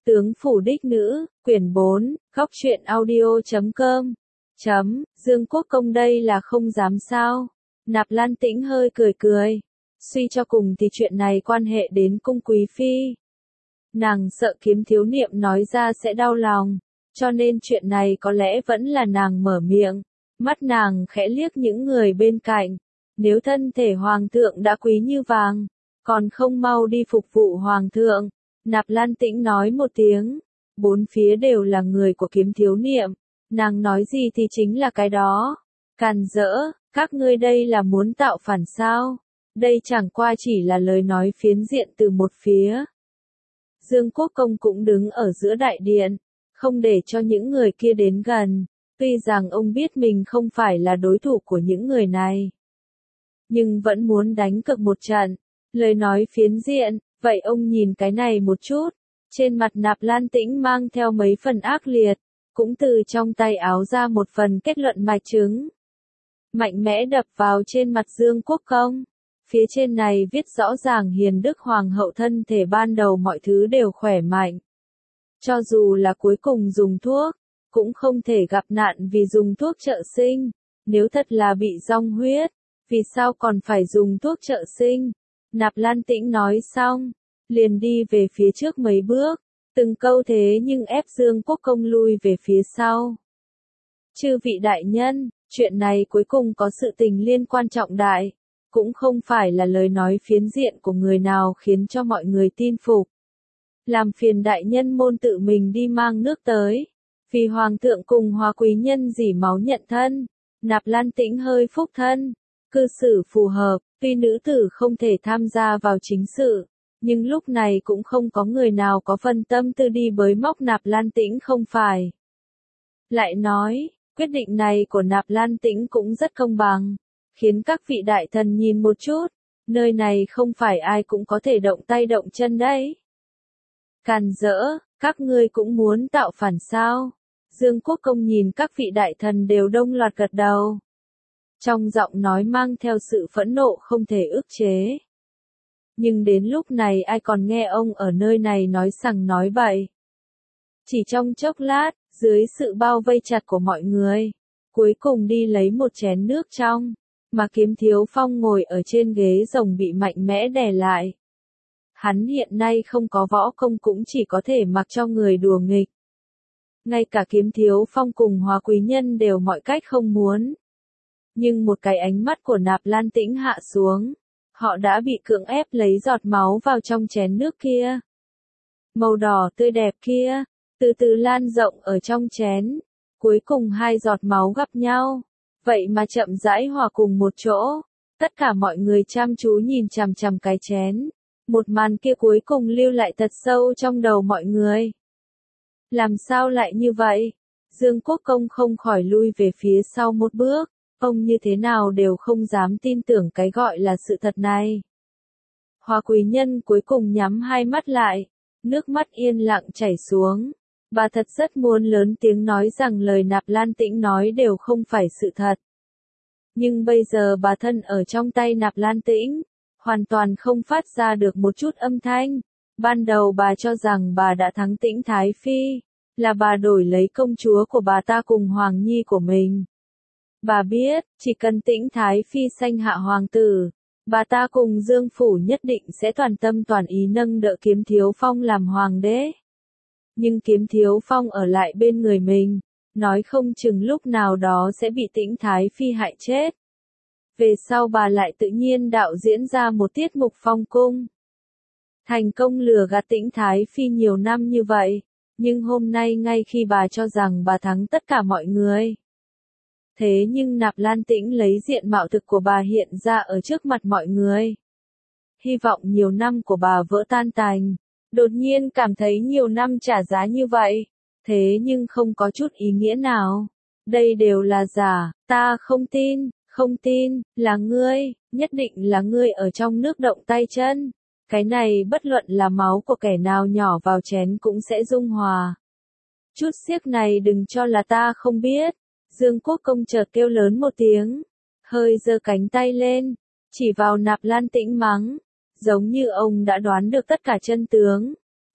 Tướng phủ đích nữ, quyển 4, góc truyện audio.com. Dương Quốc Công đây là không dám sao? Nạp Lan Tĩnh hơi cười cười. Suy cho cùng thì chuyện này quan hệ đến cung quý phi. Nàng sợ Kiếm Thiếu Niệm nói ra sẽ đau lòng, cho nên chuyện này có lẽ vẫn là nàng mở miệng. Mắt nàng khẽ liếc những người bên cạnh. Nếu thân thể hoàng thượng đã quý như vàng, còn không mau đi phục vụ hoàng thượng. Nạp Lan Tĩnh nói một tiếng. Bốn phía đều là người của Kiếm Thiếu Niệm. Nàng nói gì thì chính là cái đó. Càn rỡ, các ngươi đây là muốn tạo phản sao? Đây chẳng qua chỉ là lời nói phiến diện từ một phía. Dương Quốc Công cũng đứng ở giữa đại điện, không để cho những người kia đến gần. Tuy rằng ông biết mình không phải là đối thủ của những người này, nhưng vẫn muốn đánh cược một trận. Lời nói phiến diện, vậy ông nhìn cái này một chút. Trên mặt Nạp Lan Tĩnh mang theo mấy phần ác liệt, cũng từ trong tay áo ra một phần kết luận mạch chứng. Mạnh mẽ đập vào trên mặt Dương Quốc Công. Phía trên này viết rõ ràng Hiền Đức Hoàng hậu thân thể ban đầu mọi thứ đều khỏe mạnh. Cho dù là cuối cùng dùng thuốc, cũng không thể gặp nạn vì dùng thuốc trợ sinh. Nếu thật là bị dong huyết, vì sao còn phải dùng thuốc trợ sinh? Nạp Lan Tĩnh nói xong, liền đi về phía trước mấy bước, từng câu thế nhưng ép Dương Quốc Công lui về phía sau. Chư vị đại nhân, chuyện này cuối cùng có sự tình liên quan trọng đại, cũng không phải là lời nói phiến diện của người nào khiến cho mọi người tin phục. Làm phiền đại nhân môn tự mình đi mang nước tới, vì hoàng thượng cùng Hoa quý nhân dỉ máu nhận thân. Nạp Lan Tĩnh hơi phúc thân, cư xử phù hợp, tuy nữ tử không thể tham gia vào chính sự, nhưng lúc này cũng không có người nào có phân tâm tư đi bới móc Nạp Lan Tĩnh không phải. Lại nói, quyết định này của Nạp Lan Tĩnh cũng rất công bằng, khiến các vị đại thần nhìn một chút, nơi này không phải ai cũng có thể động tay động chân đấy. Càn rỡ, các ngươi cũng muốn tạo phản sao? Dương Quốc Công nhìn các vị đại thần đều đông loạt gật đầu. Trong giọng nói mang theo sự phẫn nộ không thể ức chế. Nhưng đến lúc này ai còn nghe ông ở nơi này nói sằng nói bậy. Chỉ trong chốc lát, dưới sự bao vây chặt của mọi người, cuối cùng đi lấy một chén nước trong, mà Kiếm Thiếu Phong ngồi ở trên ghế rồng bị mạnh mẽ đè lại. Hắn hiện nay không có võ công cũng chỉ có thể mặc cho người đùa nghịch. Ngay cả Kiếm Thiếu Phong cùng Hoa quý nhân đều mọi cách không muốn. Nhưng một cái ánh mắt của Nạp Lan Tĩnh hạ xuống, họ đã bị cưỡng ép lấy giọt máu vào trong chén nước kia. Màu đỏ tươi đẹp kia, từ từ lan rộng ở trong chén, cuối cùng hai giọt máu gặp nhau, vậy mà chậm rãi hòa cùng một chỗ. Tất cả mọi người chăm chú nhìn chằm chằm cái chén, một màn kia cuối cùng lưu lại thật sâu trong đầu mọi người. Làm sao lại như vậy? Dương Quốc Công không khỏi lui về phía sau một bước. Ông như thế nào đều không dám tin tưởng cái gọi là sự thật này. Hoa quý nhân cuối cùng nhắm hai mắt lại, nước mắt yên lặng chảy xuống. Bà thật rất muốn lớn tiếng nói rằng lời Nạp Lan Tĩnh nói đều không phải sự thật. Nhưng bây giờ bà thân ở trong tay Nạp Lan Tĩnh, hoàn toàn không phát ra được một chút âm thanh. Ban đầu bà cho rằng bà đã thắng Tĩnh Thái Phi, là bà đổi lấy công chúa của bà ta cùng Hoàng Nhi của mình. Bà biết, chỉ cần Tĩnh Thái Phi sanh hạ hoàng tử, bà ta cùng Dương Phủ nhất định sẽ toàn tâm toàn ý nâng đỡ Kiếm Thiếu Phong làm hoàng đế. Nhưng Kiếm Thiếu Phong ở lại bên người mình, nói không chừng lúc nào đó sẽ bị Tĩnh Thái Phi hại chết. Về sau bà lại tự nhiên đạo diễn ra một tiết mục phong cung. Thành công lừa gạt Tĩnh Thái Phi nhiều năm như vậy, nhưng hôm nay ngay khi bà cho rằng bà thắng tất cả mọi người. Thế nhưng Nạp Lan Tĩnh lấy diện mạo thực của bà hiện ra ở trước mặt mọi người. Hy vọng nhiều năm của bà vỡ tan tành. Đột nhiên cảm thấy nhiều năm trả giá như vậy. Thế nhưng không có chút ý nghĩa nào. Đây đều là giả, ta không tin, là ngươi, nhất định là ngươi ở trong nước động tay chân. Cái này bất luận là máu của kẻ nào nhỏ vào chén cũng sẽ dung hòa. Chút xiếc này đừng cho là ta không biết. Dương Quốc Công chợt kêu lớn một tiếng, hơi giơ cánh tay lên, chỉ vào Nạp Lan Tĩnh mắng, giống như ông đã đoán được tất cả chân tướng.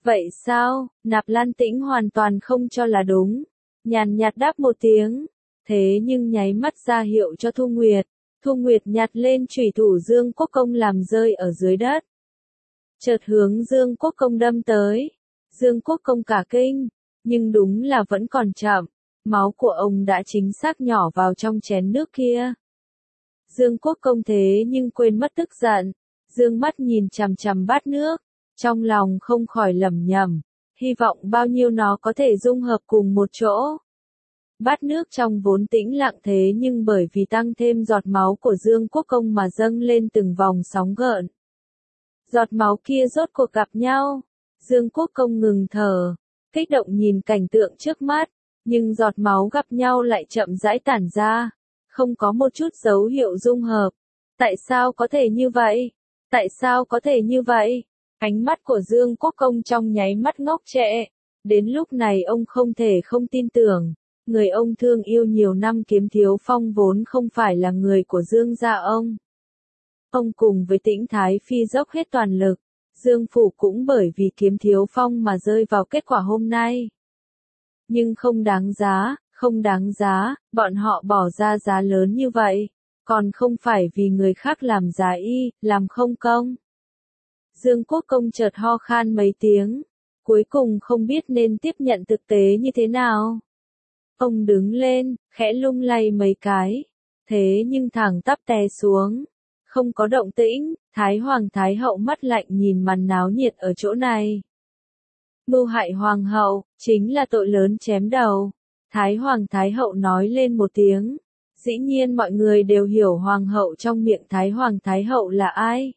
Vậy sao? Nạp Lan Tĩnh hoàn toàn không cho là đúng. Nhàn nhạt đáp một tiếng. Thế nhưng nháy mắt ra hiệu cho Thu Nguyệt. Thu Nguyệt nhặt lên chủy thủ Dương Quốc Công làm rơi ở dưới đất. Chợt hướng Dương Quốc Công đâm tới. Dương Quốc Công cả kinh. Nhưng đúng là vẫn còn chậm. Máu của ông đã chính xác nhỏ vào trong chén nước kia. Dương Quốc Công thế nhưng quên mất tức giận. Dương mắt nhìn chằm chằm bát nước. Trong lòng không khỏi lẩm nhẩm. Hy vọng bao nhiêu nó có thể dung hợp cùng một chỗ. Bát nước trong vốn tĩnh lặng thế nhưng bởi vì tăng thêm giọt máu của Dương Quốc Công mà dâng lên từng vòng sóng gợn. Giọt máu kia rốt cuộc gặp nhau. Dương Quốc Công ngừng thở. Kích động nhìn cảnh tượng trước mắt. Nhưng giọt máu gặp nhau lại chậm rãi tản ra. Không có một chút dấu hiệu dung hợp. Tại sao có thể như vậy? Tại sao có thể như vậy? Ánh mắt của Dương Quốc Công trong nháy mắt ngốc trệ. Đến lúc này ông không thể không tin tưởng. Người ông thương yêu nhiều năm Kiếm Thiếu Phong vốn không phải là người của Dương gia ông. Ông cùng với Tĩnh Thái Phi dốc hết toàn lực. Dương phủ cũng bởi vì Kiếm Thiếu Phong mà rơi vào kết quả hôm nay. Nhưng không đáng giá, không đáng giá, bọn họ bỏ ra giá lớn như vậy. Còn không phải vì người khác làm giá y, làm không công. Dương Quốc Công chợt ho khan mấy tiếng. Cuối cùng không biết nên tiếp nhận thực tế như thế nào. Ông đứng lên, khẽ lung lay mấy cái. Thế nhưng thẳng tắp té xuống. Không có động tĩnh, Thái Hoàng Thái Hậu mắt lạnh nhìn màn náo nhiệt ở chỗ này. Mưu hại Hoàng hậu, chính là tội lớn chém đầu. Thái Hoàng Thái Hậu nói lên một tiếng. Dĩ nhiên mọi người đều hiểu Hoàng hậu trong miệng Thái Hoàng Thái Hậu là ai.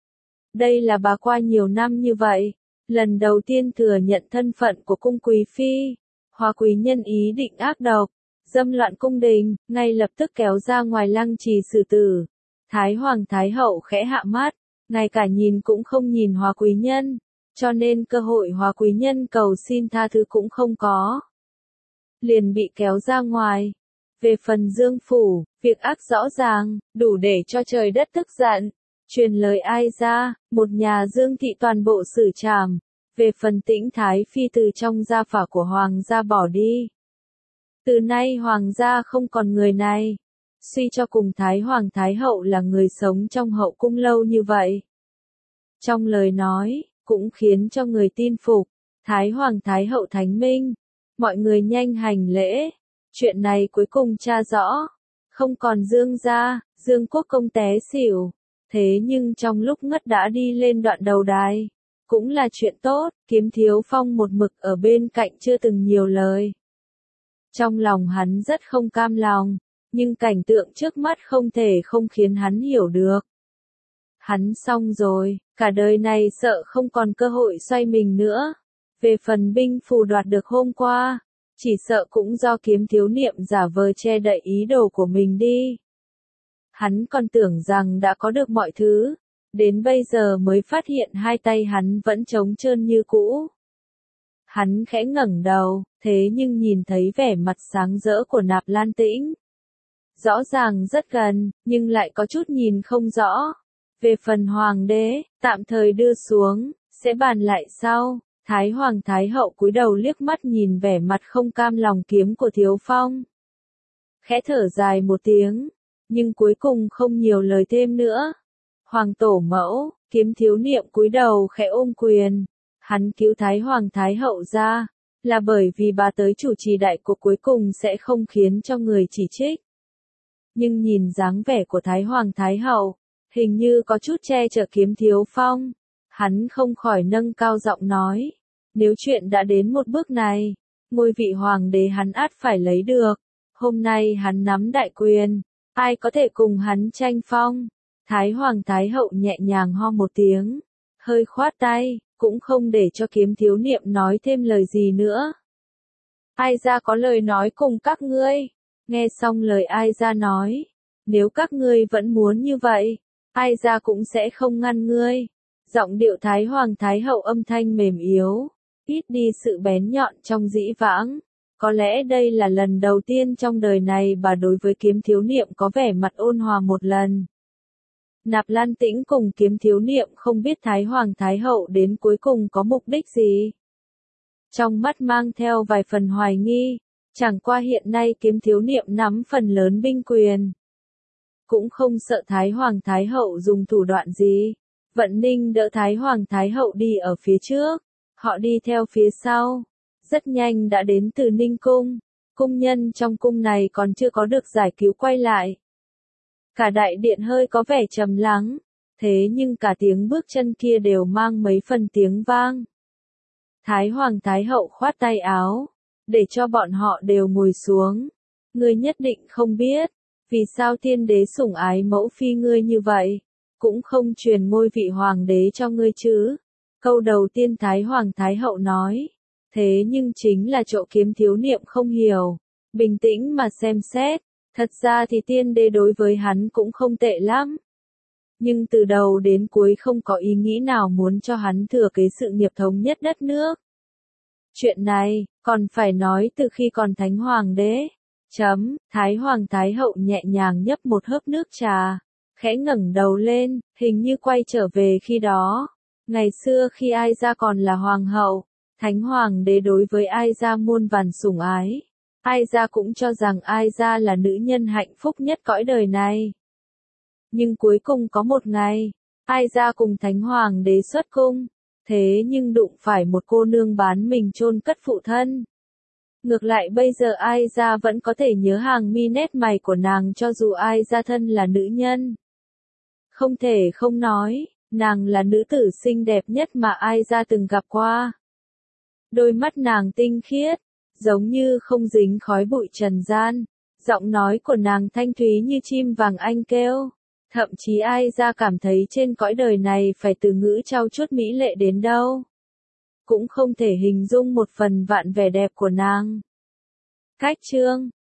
Đây là bà qua nhiều năm như vậy. Lần đầu tiên thừa nhận thân phận của cung quý phi. Hoa quý nhân ý định ác độc, dâm loạn cung đình, ngay lập tức kéo ra ngoài lăng trì xử tử. Thái Hoàng Thái Hậu khẽ hạ mắt, ngay cả nhìn cũng không nhìn Hoa quý nhân, cho nên cơ hội Hoa quý nhân cầu xin tha thứ cũng không có. Liền bị kéo ra ngoài. Về phần Dương phủ, việc ác rõ ràng, đủ để cho trời đất tức giận. Truyền lời ai ra, một nhà Dương thị toàn bộ xử trảm. Về phần Tĩnh Thái Phi từ trong gia phả của Hoàng gia bỏ đi. Từ nay Hoàng gia không còn người này. Suy cho cùng Thái Hoàng Thái Hậu là người sống trong hậu cung lâu như vậy. Trong lời nói, cũng khiến cho người tin phục. Thái Hoàng Thái Hậu thánh minh. Mọi người nhanh hành lễ. Chuyện này cuối cùng tra rõ. Không còn Dương gia, Dương Quốc Công té xỉu. Thế nhưng trong lúc ngất đã đi lên đoạn đầu đài. Cũng là chuyện tốt, Kiếm Thiếu Phong một mực ở bên cạnh chưa từng nhiều lời. Trong lòng hắn rất không cam lòng, nhưng cảnh tượng trước mắt không thể không khiến hắn hiểu được. Hắn xong rồi, cả đời này sợ không còn cơ hội xoay mình nữa. Về phần binh phù đoạt được hôm qua, chỉ sợ cũng do Kiếm Thiếu Niệm giả vờ che đậy ý đồ của mình đi. Hắn còn tưởng rằng đã có được mọi thứ. Đến bây giờ mới phát hiện hai tay hắn vẫn trống trơn như cũ. Hắn khẽ ngẩng đầu, thế nhưng nhìn thấy vẻ mặt sáng rỡ của Nạp Lan Tĩnh. Rõ ràng rất gần, nhưng lại có chút nhìn không rõ. Về phần Hoàng đế, tạm thời đưa xuống, sẽ bàn lại sau. Thái Hoàng Thái Hậu cúi đầu liếc mắt nhìn vẻ mặt không cam lòng Kiếm của Thiếu Phong. Khẽ thở dài một tiếng, nhưng cuối cùng không nhiều lời thêm nữa. Hoàng tổ mẫu, Kiếm Thiếu Niệm cúi đầu khẽ ôm quyền. Hắn cứu Thái Hoàng Thái Hậu ra, là bởi vì bà tới chủ trì đại cuộc cuối cùng sẽ không khiến cho người chỉ trích. Nhưng nhìn dáng vẻ của Thái Hoàng Thái Hậu, hình như có chút che chở Kiếm Thiếu Phong. Hắn không khỏi nâng cao giọng nói, nếu chuyện đã đến một bước này, ngôi vị hoàng đế hắn ắt phải lấy được. Hôm nay hắn nắm đại quyền, ai có thể cùng hắn tranh phong? Thái Hoàng Thái Hậu nhẹ nhàng ho một tiếng, hơi khoát tay, cũng không để cho Kiếm Thiếu Niệm nói thêm lời gì nữa. Ai ra có lời nói cùng các ngươi? Nghe xong lời ai ra nói, nếu các ngươi vẫn muốn như vậy, ai ra cũng sẽ không ngăn ngươi. Giọng điệu Thái Hoàng Thái Hậu âm thanh mềm yếu, ít đi sự bén nhọn trong dĩ vãng. Có lẽ đây là lần đầu tiên trong đời này bà đối với Kiếm Thiếu Niệm có vẻ mặt ôn hòa một lần. Nạp Lan Tĩnh cùng Kiếm Thiếu Niệm không biết Thái Hoàng Thái Hậu đến cuối cùng có mục đích gì. Trong mắt mang theo vài phần hoài nghi, chẳng qua hiện nay Kiếm Thiếu Niệm nắm phần lớn binh quyền. Cũng không sợ Thái Hoàng Thái Hậu dùng thủ đoạn gì. Vận Ninh đỡ Thái Hoàng Thái Hậu đi ở phía trước, họ đi theo phía sau. Rất nhanh đã đến từ Ninh Cung, cung nhân trong cung này còn chưa có được giải cứu quay lại. Cả đại điện hơi có vẻ trầm lắng, thế nhưng cả tiếng bước chân kia đều mang mấy phần tiếng vang. Thái Hoàng Thái Hậu khoát tay áo, để cho bọn họ đều ngồi xuống. Ngươi nhất định không biết, vì sao tiên đế sủng ái mẫu phi ngươi như vậy, cũng không truyền ngôi vị hoàng đế cho ngươi chứ. Câu đầu tiên Thái Hoàng Thái Hậu nói, thế nhưng chính là chỗ Kiếm Thiếu Niệm không hiểu. Bình tĩnh mà xem xét, thật ra thì tiên đế đối với hắn cũng không tệ lắm. Nhưng từ đầu đến cuối không có ý nghĩ nào muốn cho hắn thừa kế sự nghiệp thống nhất đất nước. Chuyện này, còn phải nói từ khi còn Thánh Hoàng đế. Thái Hoàng Thái Hậu nhẹ nhàng nhấp một hớp nước trà, khẽ ngẩng đầu lên, hình như quay trở về khi đó. Ngày xưa khi Ai Gia còn là Hoàng hậu, Thánh Hoàng đế đối với Ai Gia muôn vàn sủng ái. Ai Gia cũng cho rằng Ai Gia là nữ nhân hạnh phúc nhất cõi đời này. Nhưng cuối cùng có một ngày, Ai Gia cùng Thánh Hoàng đế xuất cung, thế nhưng đụng phải một cô nương bán mình chôn cất phụ thân. Ngược lại bây giờ Ai Gia vẫn có thể nhớ hàng mi nét mày của nàng cho dù Ai Gia thân là nữ nhân. Không thể không nói, nàng là nữ tử xinh đẹp nhất mà Ai Gia từng gặp qua. Đôi mắt nàng tinh khiết, giống như không dính khói bụi trần gian, giọng nói của nàng thanh thúy như chim vàng anh kêu. Thậm chí Ai Gia cảm thấy trên cõi đời này phải từ ngữ trau chuốt mỹ lệ đến đâu. Cũng không thể hình dung một phần vạn vẻ đẹp của nàng. Cách chương